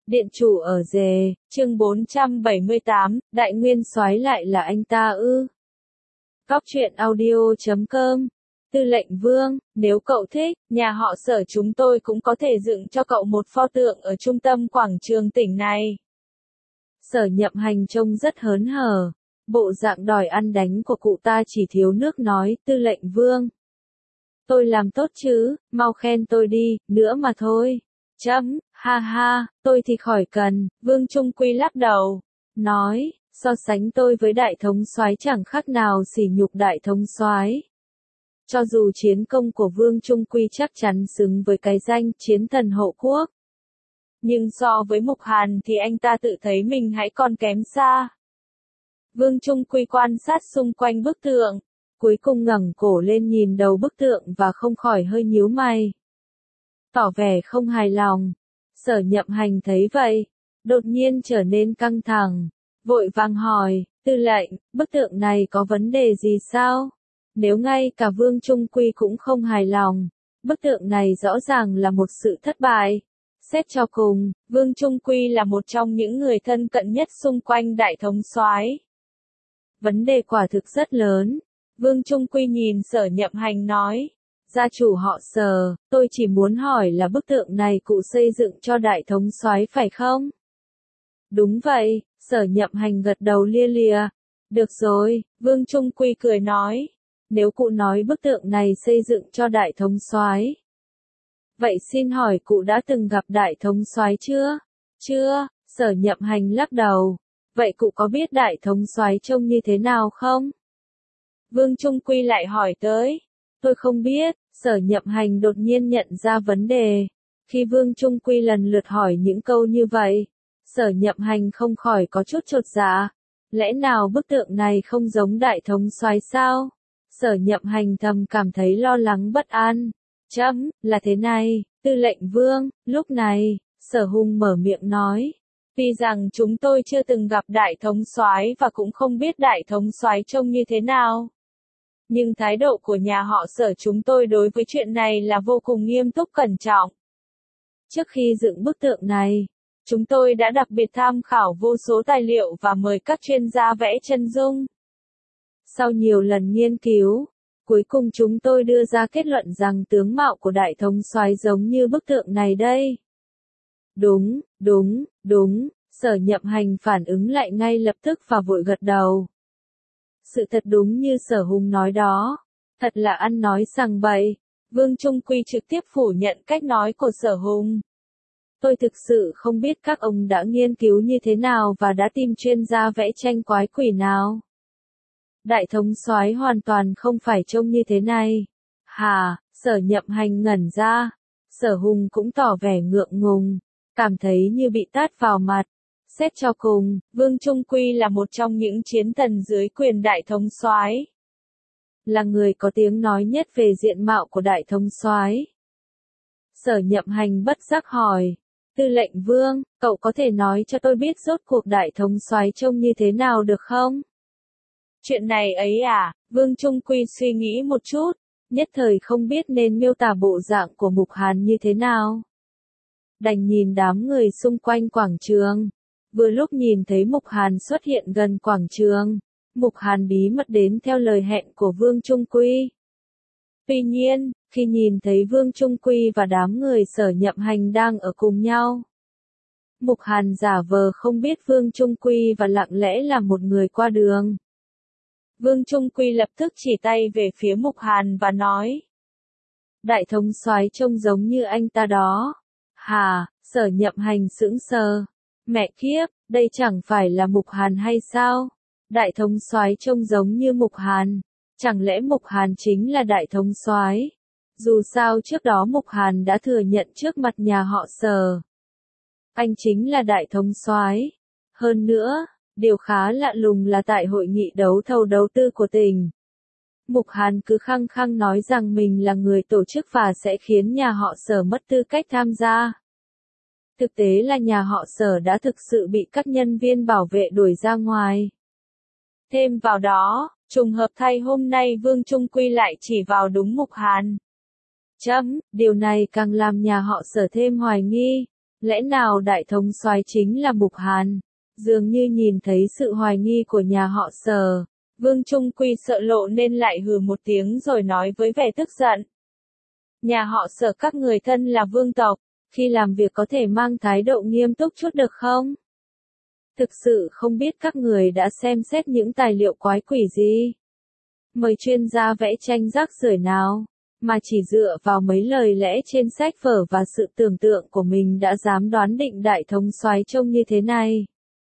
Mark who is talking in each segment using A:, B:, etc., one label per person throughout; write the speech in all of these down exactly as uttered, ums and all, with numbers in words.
A: Điện chủ ở dề, chương bốn trăm bảy mươi tám, Đại Nguyên Soái lại là anh ta ư? Góc truyện audio chấm com. Tư lệnh Vương, nếu cậu thích, nhà họ Sở chúng tôi cũng có thể dựng cho cậu một pho tượng ở trung tâm quảng trường tỉnh này. Sở Nhậm Hành trông rất hớn hở. Bộ dạng đòi ăn đánh của cụ ta chỉ thiếu nước nói, Tư lệnh Vương. Tôi làm tốt chứ, mau khen tôi đi, nữa mà thôi. Chấm, ha ha, tôi thì khỏi cần, Vương Trung Quy lắc đầu, nói, so sánh tôi với đại thống soái chẳng khác nào sỉ nhục đại thống soái. Cho dù chiến công của Vương Trung Quy chắc chắn xứng với cái danh chiến thần hộ quốc. Nhưng so với Mục Hàn thì anh ta tự thấy mình hãy còn kém xa. Vương Trung Quy quan sát xung quanh bức tượng, cuối cùng ngẩng cổ lên nhìn đầu bức tượng và không khỏi hơi nhíu mày. Tỏ vẻ không hài lòng. Sở Nhậm Hành thấy vậy, đột nhiên trở nên căng thẳng, vội vàng hỏi, Tư lệnh, bức tượng này có vấn đề gì sao? Nếu ngay cả Vương Trung Quy cũng không hài lòng, bức tượng này rõ ràng là một sự thất bại. Xét cho cùng, Vương Trung Quy là một trong những người thân cận nhất xung quanh đại thống soái. Vấn đề quả thực rất lớn. Vương Trung Quy nhìn Sở Nhậm Hành nói, gia chủ họ Sở, tôi chỉ muốn hỏi là bức tượng này cụ xây dựng cho đại thống soái phải không? Đúng vậy, Sở Nhậm Hành gật đầu lia lịa. Được rồi, Vương Trung Quy cười nói, nếu cụ nói bức tượng này xây dựng cho đại thống soái, vậy xin hỏi cụ đã từng gặp đại thống soái chưa? Chưa, Sở Nhậm Hành lắc đầu. Vậy cụ có biết đại thống soái trông như thế nào không? Vương Trung Quy lại hỏi tới. Tôi không biết. Sở Nhậm Hành đột nhiên nhận ra vấn đề. Khi Vương Trung Quy lần lượt hỏi những câu như vậy, Sở Nhậm Hành không khỏi có chút chột dạ. Lẽ nào bức tượng này không giống đại thống soái sao? Sở Nhậm Hành thầm cảm thấy lo lắng bất an. Chấm, là thế này, Tư lệnh Vương. Lúc này, Sở Hùng mở miệng nói. Vì rằng chúng tôi chưa từng gặp đại thống soái và cũng không biết đại thống soái trông như thế nào. Nhưng thái độ của nhà họ Sở chúng tôi đối với chuyện này là vô cùng nghiêm túc cẩn trọng. Trước khi dựng bức tượng này, chúng tôi đã đặc biệt tham khảo vô số tài liệu và mời các chuyên gia vẽ chân dung. Sau nhiều lần nghiên cứu, cuối cùng chúng tôi đưa ra kết luận rằng tướng mạo của đại thống soái giống như bức tượng này đây. Đúng, đúng, đúng, Sở Nhậm Hành phản ứng lại ngay lập tức và vội gật đầu. Sự thật đúng như Sở Hùng nói đó, thật là ăn nói sằng bậy. Vương Trung Quy trực tiếp phủ nhận cách nói của Sở Hùng. Tôi thực sự không biết các ông đã nghiên cứu như thế nào và đã tìm chuyên gia vẽ tranh quái quỷ nào. Đại thống soái hoàn toàn không phải trông như thế này. Hà, Sở Nhậm Hành ngẩn ra. Sở Hùng cũng tỏ vẻ ngượng ngùng, cảm thấy như bị tát vào mặt. Xét cho cùng, Vương Trung Quy là một trong những chiến thần dưới quyền đại thống soái, là người có tiếng nói nhất về diện mạo của đại thống soái. Sở Nhậm Hành bất giác hỏi, Tư lệnh Vương, cậu có thể nói cho tôi biết rốt cuộc đại thống soái trông như thế nào được không? Chuyện này ấy à? Vương Trung Quy suy nghĩ một chút, nhất thời không biết nên miêu tả bộ dạng của Mục Hàn như thế nào. Đành nhìn đám người xung quanh quảng trường. Vừa lúc nhìn thấy Mục Hàn xuất hiện gần quảng trường, Mục Hàn bí mật đến theo lời hẹn của Vương Trung Quy. Tuy nhiên, khi nhìn thấy Vương Trung Quy và đám người Sở Nhậm Hành đang ở cùng nhau, Mục Hàn giả vờ không biết Vương Trung Quy và lặng lẽ là một người qua đường. Vương Trung Quy lập tức chỉ tay về phía Mục Hàn và nói. Đại thống soái trông giống như anh ta đó. Hà, Sở Nhậm Hành sững sờ. Mẹ kiếp, đây chẳng phải là Mục Hàn hay sao? Đại thống soái trông giống như Mục Hàn. Chẳng lẽ Mục Hàn chính là đại thống soái? Dù sao trước đó Mục Hàn đã thừa nhận trước mặt nhà họ Sở. Anh chính là đại thống soái. Hơn nữa, điều khá lạ lùng là tại hội nghị đấu thầu đầu tư của tỉnh, Mục Hàn cứ khăng khăng nói rằng mình là người tổ chức và sẽ khiến nhà họ Sở mất tư cách tham gia. Thực tế là nhà họ Sở đã thực sự bị các nhân viên bảo vệ đuổi ra ngoài. Thêm vào đó, trùng hợp thay hôm nay Vương Trung Quy lại chỉ vào đúng Mục Hàn. Chấm, điều này càng làm nhà họ Sở thêm hoài nghi. Lẽ nào đại thống soái chính là Mục Hàn? Dường như nhìn thấy sự hoài nghi của nhà họ Sở, Vương Trung Quy sợ lộ nên lại hừ một tiếng rồi nói với vẻ tức giận. Nhà họ Sở các người thân là vương tộc, khi làm việc có thể mang thái độ nghiêm túc chút được không? Thực sự không biết các người đã xem xét những tài liệu quái quỷ gì. Mời chuyên gia vẽ tranh rác rưởi nào, mà chỉ dựa vào mấy lời lẽ trên sách vở và sự tưởng tượng của mình đã dám đoán định đại thống soái trông như thế này.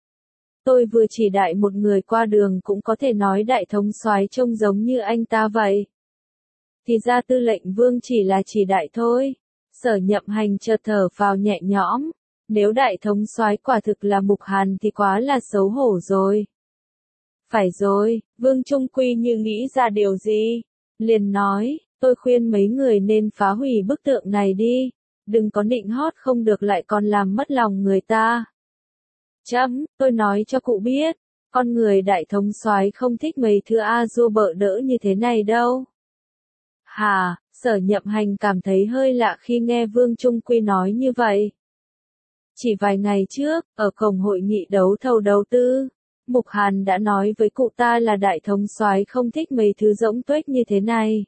A: Tôi vừa chỉ đại một người qua đường cũng có thể nói đại thống soái trông giống như anh ta vậy. Thì ra Tư lệnh Vương chỉ là chỉ đại thôi. Sở Nhậm Hành chợt thở phào nhẹ nhõm. Nếu đại thống soái quả thực là Mục Hàn thì quá là xấu hổ rồi. Phải rồi, Vương Trung Quy như nghĩ ra điều gì. Liền nói, tôi khuyên mấy người nên phá hủy bức tượng này đi. Đừng có nịnh hót không được lại còn làm mất lòng người ta. Chấm, tôi nói cho cụ biết, con người đại thống soái không thích mấy thứ a dua bợ đỡ như thế này đâu. Hà, Sở Nhậm Hành cảm thấy hơi lạ khi nghe Vương Trung Quy nói như vậy. Chỉ vài ngày trước, ở cổng hội nghị đấu thầu đầu tư, Mục Hàn đã nói với cụ ta là đại thống soái không thích mấy thứ rỗng tuếch như thế này.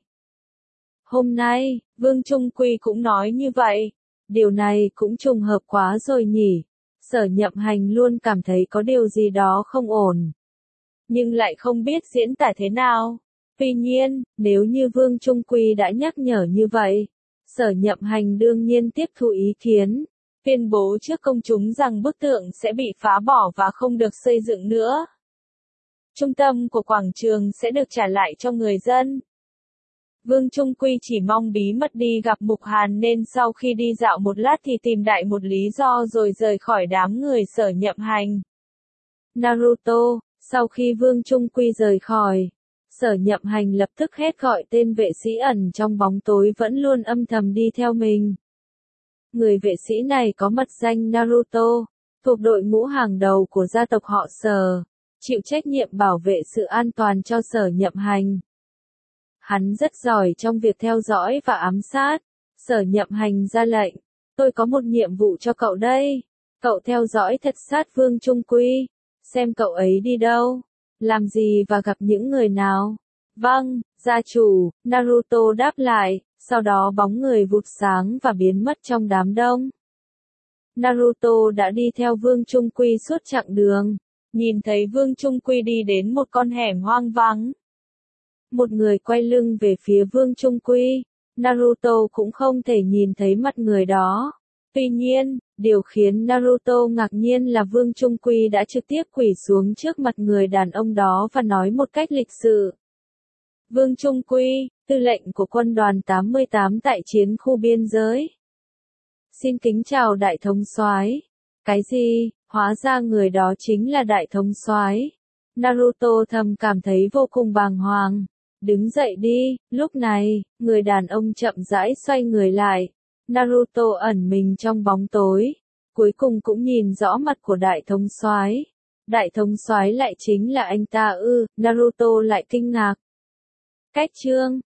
A: Hôm nay, Vương Trung Quy cũng nói như vậy. Điều này cũng trùng hợp quá rồi nhỉ. Sở Nhậm Hành luôn cảm thấy có điều gì đó không ổn. Nhưng lại không biết diễn tả thế nào. Tuy nhiên, nếu như Vương Trung Quy đã nhắc nhở như vậy, Sở Nhậm Hành đương nhiên tiếp thu ý kiến, tuyên bố trước công chúng rằng bức tượng sẽ bị phá bỏ và không được xây dựng nữa. Trung tâm của quảng trường sẽ được trả lại cho người dân. Vương Trung Quy chỉ mong bí mật đi gặp Mục Hàn nên sau khi đi dạo một lát thì tìm đại một lý do rồi rời khỏi đám người Sở Nhậm Hành. Naruto, sau khi Vương Trung Quy rời khỏi, Sở Nhậm Hành lập tức hét gọi tên vệ sĩ ẩn trong bóng tối vẫn luôn âm thầm đi theo mình. Người vệ sĩ này có mật danh Naruto, thuộc đội ngũ hàng đầu của gia tộc họ Sở, chịu trách nhiệm bảo vệ sự an toàn cho Sở Nhậm Hành. Hắn rất giỏi trong việc theo dõi và ám sát. Sở Nhậm Hành ra lệnh, tôi có một nhiệm vụ cho cậu đây. Cậu theo dõi thật sát Vương Trung Quy, xem cậu ấy đi đâu, làm gì và gặp những người nào. Vâng, gia chủ, Naruto đáp lại, sau đó bóng người vụt sáng và biến mất trong đám đông. Naruto đã đi theo Vương Trung Quy suốt chặng đường, nhìn thấy Vương Trung Quy đi đến một con hẻm hoang vắng. Một người quay lưng về phía Vương Trung Quy, Naruto cũng không thể nhìn thấy mặt người đó. Tuy nhiên, điều khiến Naruto ngạc nhiên là Vương Trung Quy đã trực tiếp quỳ xuống trước mặt người đàn ông đó và nói một cách lịch sự. Vương Trung Quy, tư lệnh của quân đoàn tám mươi tám tại chiến khu biên giới. Xin kính chào đại thống soái. Cái gì, hóa ra người đó chính là đại thống soái. Naruto thầm cảm thấy vô cùng bàng hoàng. Đứng dậy đi, lúc này, người đàn ông chậm rãi xoay người lại. Naruto ẩn mình trong bóng tối, cuối cùng cũng nhìn rõ mặt của đại thống soái. Đại thống soái lại chính là anh ta ư? Naruto lại kinh ngạc. Cách chương